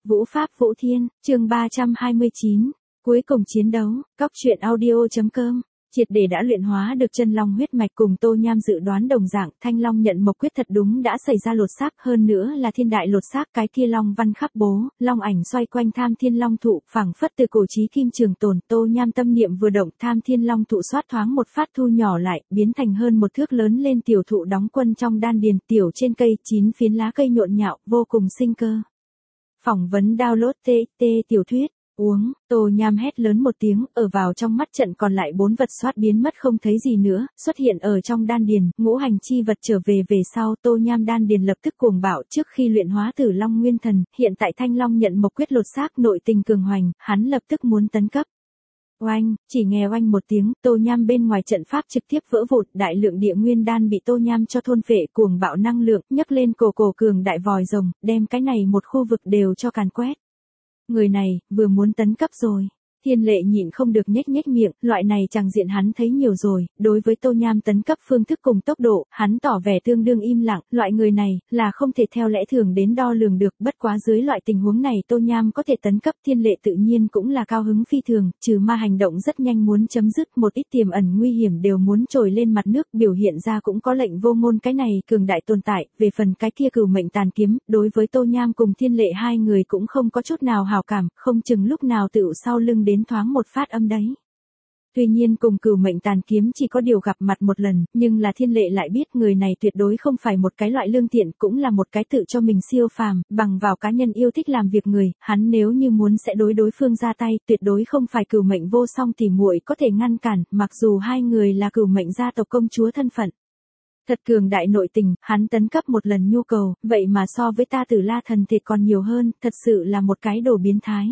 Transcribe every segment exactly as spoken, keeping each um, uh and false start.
Vũ Pháp Vũ Thiên, chương ba trăm hai mươi chín, cuối cùng chiến đấu, Cóc truyện audio.com, triệt để đã luyện hóa được chân long huyết mạch cùng Tô Nham dự đoán đồng dạng, Thanh Long nhận mộc quyết thật đúng đã xảy ra lột xác, hơn nữa là thiên đại lột xác, cái kia long văn khắp bố, long ảnh xoay quanh Tham Thiên Long thụ, phảng phất từ cổ chí kim trường tồn, Tô Nham tâm niệm vừa động, Tham Thiên Long thụ xoát thoáng một phát thu nhỏ lại, biến thành hơn một thước lớn lên tiểu thụ đóng quân trong đan điền, tiểu trên cây, chín phiến lá cây nhộn nhạo, vô cùng sinh cơ. Phỏng vấn download tê tê tiểu thuyết, uống, Tô Nham hét lớn một tiếng, ở vào trong mắt trận còn lại bốn vật xoát biến mất không thấy gì nữa, xuất hiện ở trong đan điền, ngũ hành chi vật trở về về sau, Tô Nham đan điền lập tức cuồng bạo, trước khi luyện hóa Tử Long Nguyên Thần, hiện tại Thanh Long nhận mộc quyết lột xác, nội tình cường hoành, hắn lập tức muốn tấn cấp. Oanh, chỉ nghe oanh một tiếng, Tô Nham bên ngoài trận pháp trực tiếp vỡ vụn, đại lượng địa nguyên đan bị Tô Nham cho thôn phệ, cuồng bạo năng lượng, nhấc lên cổ cổ cường đại vòi rồng, đem cái này một khu vực đều cho càn quét. Người này, vừa muốn tấn cấp rồi. Thiên Lệ nhịn không được nhếch nhếch miệng, loại này chẳng diện hắn thấy nhiều rồi, đối với Tô Nham tấn cấp phương thức cùng tốc độ, hắn tỏ vẻ tương đương im lặng, loại người này, là không thể theo lẽ thường đến đo lường được, bất quá dưới loại tình huống này Tô Nham có thể tấn cấp, Thiên Lệ tự nhiên cũng là cao hứng phi thường, trừ ma hành động rất nhanh muốn chấm dứt, một ít tiềm ẩn nguy hiểm đều muốn trồi lên mặt nước, biểu hiện ra cũng có lệnh vô ngôn cái này cường đại tồn tại, về phần cái kia cửu mệnh tàn kiếm, đối với Tô Nham cùng Thiên Lệ hai người cũng không có chút nào hảo cảm, không chừng lúc nào tựu sau lưng đến thoáng một phát âm đấy. Tuy nhiên cùng cửu mệnh tàn kiếm chỉ có điều gặp mặt một lần, nhưng là Thiên Lệ lại biết người này tuyệt đối không phải một cái loại lương thiện, cũng là một cái tự cho mình siêu phàm, bằng vào cá nhân yêu thích làm việc người, hắn nếu như muốn sẽ đối đối phương ra tay, tuyệt đối không phải cửu mệnh vô song tỉ muội có thể ngăn cản, mặc dù hai người là cửu mệnh gia tộc công chúa thân phận. Thật cường đại nội tình, hắn tấn cấp một lần nhu cầu, vậy mà so với ta Tử La thần thể còn nhiều hơn, thật sự là một cái đồ biến thái.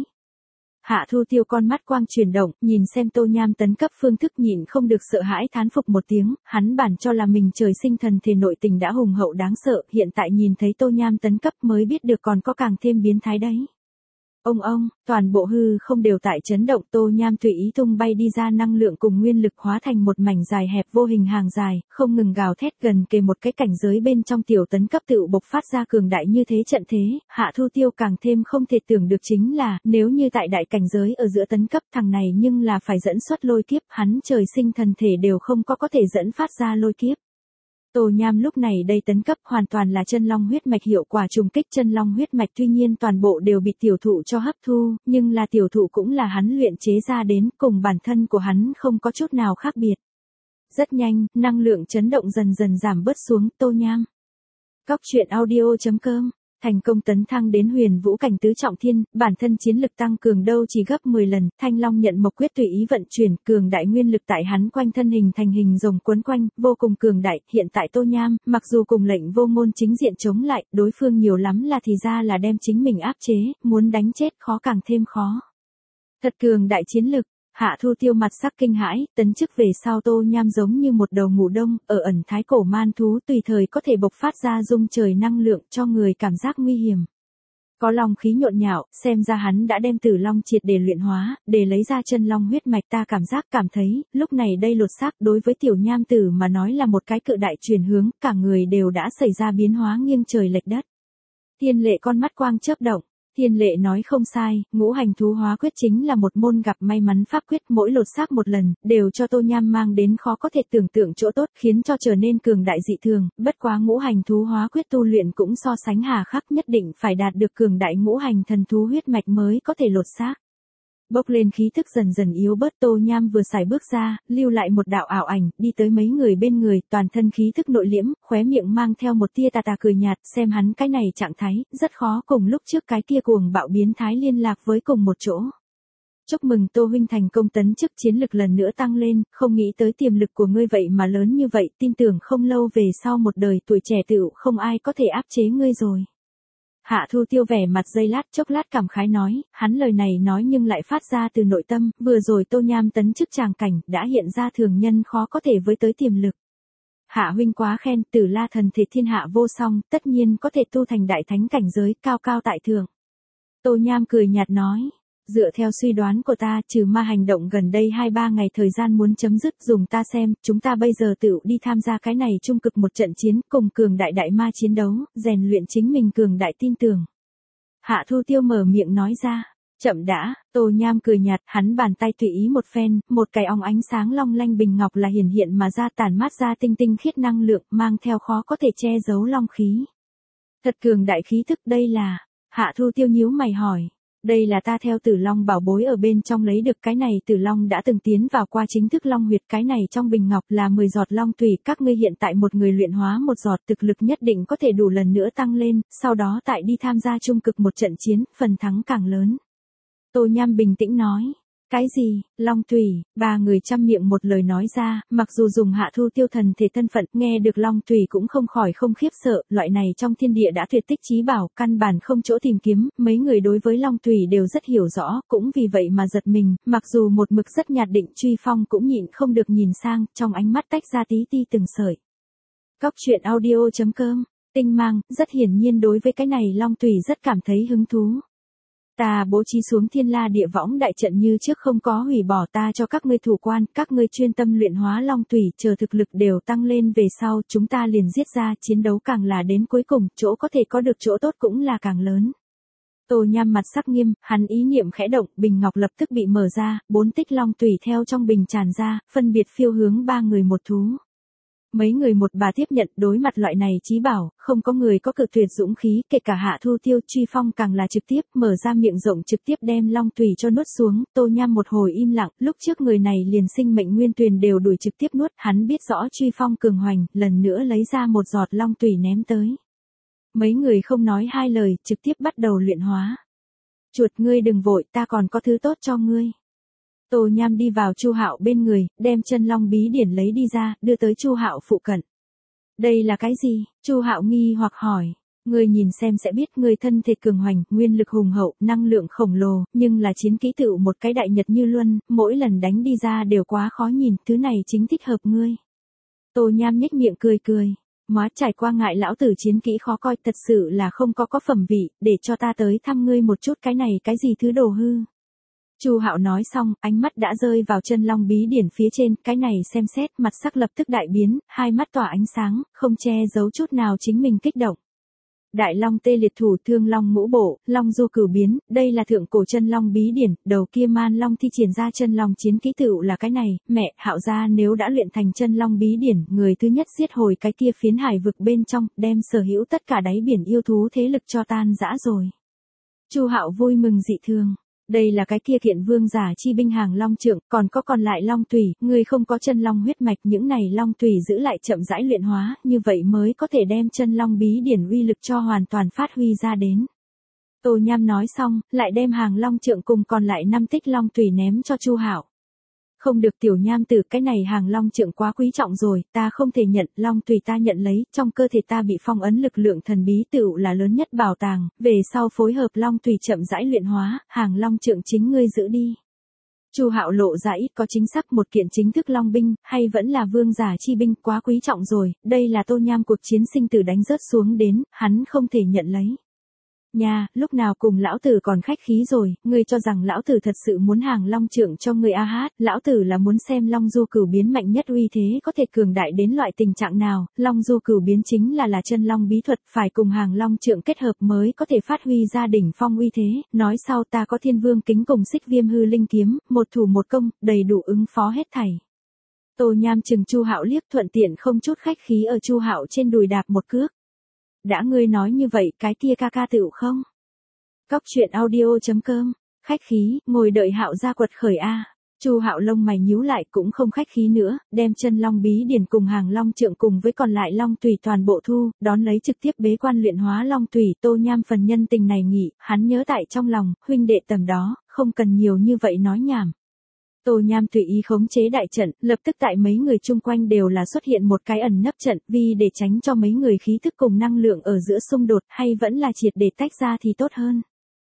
Hạ Thu Tiêu con mắt quang chuyển động, nhìn xem Tô Nham tấn cấp phương thức nhịn không được sợ hãi thán phục một tiếng, hắn bản cho là mình trời sinh thần thể nội tình đã hùng hậu đáng sợ, hiện tại nhìn thấy Tô Nham tấn cấp mới biết được còn có càng thêm biến thái đấy. Ông ông, toàn bộ hư không đều tại chấn động, Tô Nham tùy ý tung bay đi ra năng lượng cùng nguyên lực hóa thành một mảnh dài hẹp vô hình hàng dài, không ngừng gào thét gần kề một cái cảnh giới bên trong tiểu tấn cấp tự bộc phát ra cường đại như thế trận thế, Hạ Thu Tiêu càng thêm không thể tưởng được chính là, nếu như tại đại cảnh giới ở giữa tấn cấp thằng này nhưng là phải dẫn xuất lôi kiếp, hắn trời sinh thần thể đều không có có thể dẫn phát ra lôi kiếp. Tô Nham lúc này đây tấn cấp hoàn toàn là chân long huyết mạch hiệu quả trùng kích chân long huyết mạch, tuy nhiên toàn bộ đều bị tiểu thụ cho hấp thu, nhưng là tiểu thụ cũng là hắn luyện chế ra đến, cùng bản thân của hắn không có chút nào khác biệt. Rất nhanh, năng lượng chấn động dần dần giảm bớt xuống, Tô Nham. Cóc truyện audio.com, thành công tấn thăng đến huyền vũ cảnh tứ trọng thiên, bản thân chiến lực tăng cường đâu chỉ gấp mười lần, Thanh Long nhận mộc quyết tùy ý vận chuyển, cường đại nguyên lực tại hắn quanh thân hình thành hình rồng quấn quanh, vô cùng cường đại, hiện tại Tô Nham, mặc dù cùng lệnh vô ngôn chính diện chống lại, đối phương nhiều lắm là thì ra là đem chính mình áp chế, muốn đánh chết khó càng thêm khó. Thật cường đại chiến lực. Hạ Thu Tiêu mặt sắc kinh hãi, tấn chức về sau Tô Nham giống như một đầu ngủ đông, ở ẩn thái cổ man thú tùy thời có thể bộc phát ra rung trời năng lượng cho người cảm giác nguy hiểm. Có long khí nhộn nhạo, xem ra hắn đã đem Tử Long triệt để luyện hóa, để lấy ra chân long huyết mạch, ta cảm giác cảm thấy, lúc này đây lột xác đối với tiểu Nham tử mà nói là một cái cự đại chuyển hướng, cả người đều đã xảy ra biến hóa nghiêng trời lệch đất. Thiên Lệ con mắt quang chớp động. Thiên Lệ nói không sai, ngũ hành thú hóa quyết chính là một môn gặp may mắn pháp quyết, mỗi lột xác một lần, đều cho Tô Nham mang đến khó có thể tưởng tượng chỗ tốt, khiến cho trở nên cường đại dị thường, bất quá ngũ hành thú hóa quyết tu luyện cũng so sánh hà khắc, nhất định phải đạt được cường đại ngũ hành thần thú huyết mạch mới có thể lột xác. Bốc lên khí thức dần dần yếu bớt, Tô Nham vừa xài bước ra, lưu lại một đạo ảo ảnh, đi tới mấy người bên người, toàn thân khí thức nội liễm, khóe miệng mang theo một tia tà tà cười nhạt, xem hắn cái này trạng thái, rất khó cùng lúc trước cái kia cuồng bạo biến thái liên lạc với cùng một chỗ. Chúc mừng Tô huynh thành công tấn chức, chiến lực lần nữa tăng lên, không nghĩ tới tiềm lực của ngươi vậy mà lớn như vậy, tin tưởng không lâu về sau một đời tuổi trẻ tựu không ai có thể áp chế ngươi rồi. Hạ Thu Tiêu vẻ mặt giây lát chốc lát cảm khái nói, hắn lời này nói nhưng lại phát ra từ nội tâm, vừa rồi Tô Nham tấn chức tràng cảnh, đã hiện ra thường nhân khó có thể với tới tiềm lực. Hạ huynh quá khen, Tử La thần thể thiên hạ vô song, tất nhiên có thể tu thành đại thánh cảnh giới, cao cao tại thượng. Tô Nham cười nhạt nói. Dựa theo suy đoán của ta, trừ ma hành động gần đây hai ba ngày thời gian muốn chấm dứt, dùng ta xem, chúng ta bây giờ tự đi tham gia cái này trung cực một trận chiến, cùng cường đại đại ma chiến đấu, rèn luyện chính mình cường đại tin tưởng. Hạ Thu Tiêu mở miệng nói ra. Chậm đã, Tô Nham cười nhạt, hắn bàn tay tùy ý một phen, một cái óng ánh sáng long lanh bình ngọc là hiển hiện mà ra tản mát ra tinh tinh khiết năng lượng, mang theo khó có thể che giấu long khí. Thật cường đại khí thức, đây là. Hạ Thu Tiêu nhíu mày hỏi. Đây là ta theo Tử Long bảo bối ở bên trong lấy được, cái này Tử Long đã từng tiến vào qua chính thức long huyệt, cái này trong bình ngọc là mười giọt long tùy, các ngươi hiện tại một người luyện hóa một giọt, thực lực nhất định có thể đủ lần nữa tăng lên, sau đó tại đi tham gia trung cực một trận chiến, phần thắng càng lớn. Tô Nham bình tĩnh nói. Cái gì, long tùy, ba người chăm miệng một lời nói ra, mặc dù dùng Hạ Thu Tiêu thần thể thân phận, nghe được long tùy cũng không khỏi không khiếp sợ, loại này trong thiên địa đã tuyệt tích chí bảo, căn bản không chỗ tìm kiếm, mấy người đối với long tùy đều rất hiểu rõ, cũng vì vậy mà giật mình, mặc dù một mực rất nhạt định Truy Phong cũng nhịn không được nhìn sang, trong ánh mắt tách ra tí ti từng sợi. Cóc truyện audio chấm com, tinh mang, rất hiển nhiên đối với cái này long tùy rất cảm thấy hứng thú. Ta bố trí xuống thiên la địa võng đại trận như trước không có hủy bỏ, ta cho các ngươi thủ quan, các ngươi chuyên tâm luyện hóa long tùy, chờ thực lực đều tăng lên về sau, chúng ta liền giết ra, chiến đấu càng là đến cuối cùng, chỗ có thể có được chỗ tốt cũng là càng lớn. Tô Nham mặt sắc nghiêm, hắn ý niệm khẽ động, bình ngọc lập tức bị mở ra, bốn tích long tùy theo trong bình tràn ra, phân biệt phiêu hướng ba người một thú. Mấy người một bà tiếp nhận, đối mặt loại này chí bảo, không có người có cực tuyệt dũng khí, kể cả Hạ Thu Tiêu, Truy Phong càng là trực tiếp mở ra miệng rộng trực tiếp đem long tùy cho nuốt xuống. Tô Nham một hồi im lặng, lúc trước người này liền sinh mệnh nguyên tuyền đều đuổi trực tiếp nuốt, hắn biết rõ Truy Phong cường hoành, lần nữa lấy ra một giọt long tùy ném tới. Mấy người không nói hai lời, trực tiếp bắt đầu luyện hóa. Chuột, ngươi đừng vội, ta còn có thứ tốt cho ngươi. Tô Nham đi vào Chu Hạo bên người, đem chân long bí điển lấy đi ra, đưa tới Chu Hạo phụ cận. Đây là cái gì? Chu Hạo nghi hoặc hỏi. Ngươi nhìn xem sẽ biết, ngươi thân thể cường hoành, nguyên lực hùng hậu, năng lượng khổng lồ, nhưng là chiến kỹ tựu một cái đại nhật như luân, mỗi lần đánh đi ra đều quá khó nhìn, thứ này chính thích hợp ngươi. Tô Nham nhếch miệng cười cười. Móa, trải qua ngại lão tử chiến kỹ khó coi, thật sự là không có có phẩm vị, để cho ta tới thăm ngươi một chút, cái này cái gì thứ đồ hư. Chu Hạo nói xong, ánh mắt đã rơi vào chân long bí điển phía trên, cái này xem xét, mặt sắc lập tức đại biến, hai mắt tỏa ánh sáng, không che giấu chút nào chính mình kích động. Đại long tê liệt thủ, thương long ngũ bộ, long du cửu biến, đây là thượng cổ chân long bí điển, đầu kia man long thi triển ra chân long chiến kỹ tựu là cái này, mẹ, Hạo gia nếu đã luyện thành chân long bí điển, người thứ nhất giết hồi cái kia phiến hải vực bên trong, đem sở hữu tất cả đáy biển yêu thú thế lực cho tan rã rồi. Chu Hạo vui mừng dị thường. Đây là cái kia kiện vương giả chi binh hàng long trượng, còn có còn lại long tùy, người không có chân long huyết mạch, những này long tùy giữ lại chậm rãi luyện hóa, như vậy mới có thể đem chân long bí điển uy lực cho hoàn toàn phát huy ra đến. Tô Nham nói xong, lại đem hàng long trượng cùng còn lại năm tích long tùy ném cho Chu Hạo. Không được tiểu Nham tử, cái này hàng long trượng quá quý trọng rồi, ta không thể nhận, long tùy ta nhận lấy, trong cơ thể ta bị phong ấn lực lượng thần bí tựu là lớn nhất bảo tàng, về sau phối hợp long tùy chậm rãi luyện hóa, hàng long trượng chính ngươi giữ đi. Chu Hạo lộ ra ít có chính xác, một kiện chính thức long binh, hay vẫn là vương giả chi binh, quá quý trọng rồi, đây là Tô Nham cuộc chiến sinh tử đánh rớt xuống đến, hắn không thể nhận lấy. Nha, lúc nào cùng lão tử còn khách khí rồi, ngươi cho rằng lão tử thật sự muốn hàng long trượng cho ngươi a hát, lão tử là muốn xem long du cửu biến mạnh nhất uy thế có thể cường đại đến loại tình trạng nào, long du cửu biến chính là là chân long bí thuật, phải cùng hàng long trượng kết hợp mới có thể phát huy ra đỉnh phong uy thế, nói sau ta có thiên vương kính cùng xích viêm hư linh kiếm, một thủ một công, đầy đủ ứng phó hết thảy. Tô Nham chừng Chu Hạo liếc, thuận tiện không chút khách khí ở Chu Hạo trên đùi đạp một cước. Đã ngươi nói như vậy, cái kia ca ca tựu không? Cóc truyện audio chấm com, khách khí, ngồi đợi Hạo ra quật khởi a. Chu Hạo lông mày nhíu lại, cũng không khách khí nữa, đem chân long bí điển cùng hàng long trượng cùng với còn lại long tùy toàn bộ thu, đón lấy trực tiếp bế quan luyện hóa long tùy. Tô Nham phần nhân tình này nghỉ, hắn nhớ tại trong lòng, huynh đệ tầm đó, không cần nhiều như vậy nói nhảm. Tô Nham tùy ý khống chế đại trận, lập tức tại mấy người chung quanh đều là xuất hiện một cái ẩn nấp trận, vì để tránh cho mấy người khí thức cùng năng lượng ở giữa xung đột, hay vẫn là triệt để tách ra thì tốt hơn.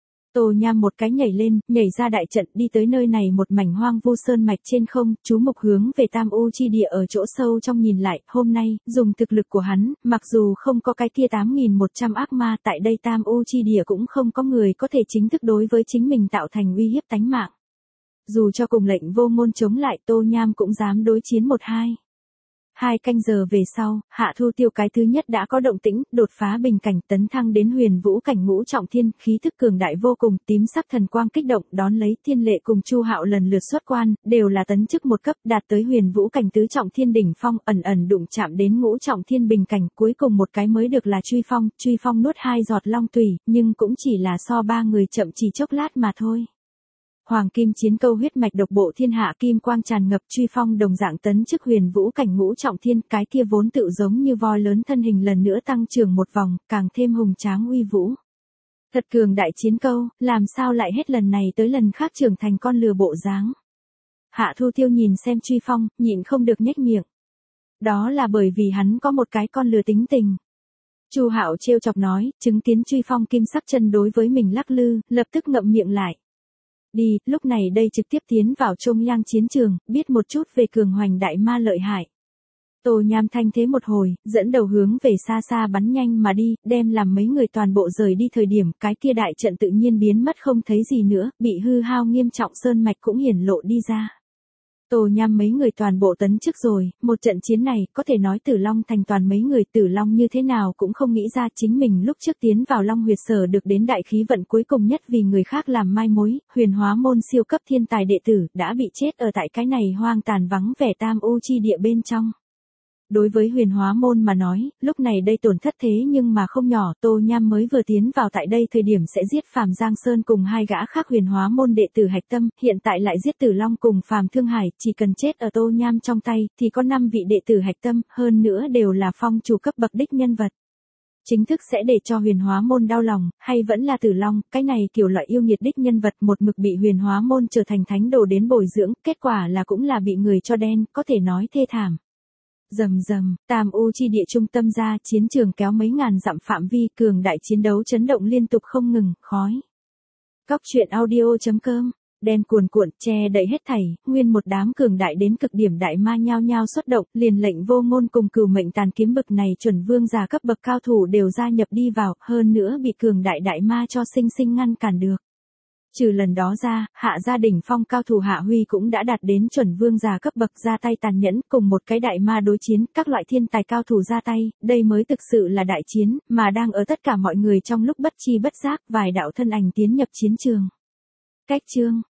Tô Nham một cái nhảy lên, nhảy ra đại trận, đi tới nơi này một mảnh hoang vu sơn mạch trên không, chú mục hướng về Tam U chi địa ở chỗ sâu trong nhìn lại, hôm nay, dùng thực lực của hắn, mặc dù không có cái kia tám nghìn một trăm ác ma, tại đây Tam U chi địa cũng không có người có thể chính thức đối với chính mình tạo thành uy hiếp tánh mạng. Dù cho cùng lệnh vô ngôn chống lại, Tô Nham cũng dám đối chiến một hai. Hai canh giờ về sau, Hạ Thu Tiêu cái thứ nhất đã có động tĩnh, đột phá bình cảnh tấn thăng đến huyền vũ cảnh ngũ trọng thiên, khí thức cường đại vô cùng, tím sắc thần quang kích động, đón lấy Thiên Lệ cùng Chu Hạo lần lượt xuất quan, đều là tấn chức một cấp, đạt tới huyền vũ cảnh tứ trọng thiên đỉnh phong, ẩn ẩn đụng chạm đến ngũ trọng thiên bình cảnh, cuối cùng một cái mới được là Truy Phong, Truy Phong nuốt hai giọt long tùy, nhưng cũng chỉ là so ba người chậm chỉ chốc lát mà thôi. Hoàng kim chiến câu huyết mạch độc bộ thiên hạ kim quang tràn ngập, Truy Phong đồng dạng tấn chức huyền vũ cảnh ngũ trọng thiên, cái kia vốn tự giống như voi lớn thân hình lần nữa tăng trưởng một vòng, càng thêm hùng tráng uy vũ. Thật cường đại chiến câu, làm sao lại hết lần này tới lần khác trưởng thành con lừa bộ dáng. Hạ Thu Tiêu nhìn xem Truy Phong, nhịn không được nhếch miệng. Đó là bởi vì hắn có một cái con lừa tính tình. Chu Hạo trêu chọc nói, chứng kiến Truy Phong kim sắc chân đối với mình lắc lư, lập tức ngậm miệng lại. Đi, lúc này đây trực tiếp tiến vào Trung Yang chiến trường, biết một chút về cường hoành đại ma lợi hại. Tô Nham thanh thế một hồi, dẫn đầu hướng về xa xa bắn nhanh mà đi, đem làm mấy người toàn bộ rời đi thời điểm, cái kia đại trận tự nhiên biến mất không thấy gì nữa, bị hư hao nghiêm trọng sơn mạch cũng hiển lộ đi ra. Tô Nham mấy người toàn bộ tấn chức rồi, một trận chiến này, có thể nói Tử Long thành toàn mấy người Tử Long như thế nào cũng không nghĩ ra chính mình lúc trước tiến vào Long huyệt sở được đến đại khí vận cuối cùng nhất vì người khác làm mai mối, huyền hóa môn siêu cấp thiên tài đệ tử, đã bị chết ở tại cái này hoang tàn vắng vẻ tam u chi địa bên trong. Đối với huyền hóa môn mà nói, lúc này đây tổn thất thế nhưng mà không nhỏ, Tô Nham mới vừa tiến vào tại đây thời điểm sẽ giết Phàm Giang Sơn cùng hai gã khác huyền hóa môn đệ tử hạch tâm, hiện tại lại giết Tử Long cùng Phàm Thương Hải, chỉ cần chết ở Tô Nham trong tay, thì có năm vị đệ tử hạch tâm, hơn nữa đều là phong chủ cấp bậc đích nhân vật. Chính thức sẽ để cho huyền hóa môn đau lòng, hay vẫn là Tử Long, cái này kiểu loại yêu nghiệt đích nhân vật một mực bị huyền hóa môn trở thành thánh đồ đến bồi dưỡng, kết quả là cũng là bị người cho đen, có thể nói thê thảm. Rầm rầm, Tam U chi địa trung tâm ra, chiến trường kéo mấy ngàn dặm phạm vi, cường đại chiến đấu chấn động liên tục không ngừng, khói. Cóc truyện audio chấm com, đen cuồn cuộn, che đậy hết thảy, nguyên một đám cường đại đến cực điểm đại ma nhao nhao xuất động, liền lệnh Vô Ngôn cùng Cửu Mệnh Tàn kiếm bực này chuẩn vương giả cấp bậc cao thủ đều gia nhập đi vào, hơn nữa bị cường đại đại ma cho sinh sinh ngăn cản được. Trừ lần đó ra, Hạ gia đỉnh phong cao thủ Hạ Huy cũng đã đạt đến chuẩn vương giả cấp bậc ra tay tàn nhẫn, cùng một cái đại ma đối chiến, các loại thiên tài cao thủ ra tay, đây mới thực sự là đại chiến, mà đang ở tất cả mọi người trong lúc bất chi bất giác, vài đạo thân ảnh tiến nhập chiến trường. Cách chương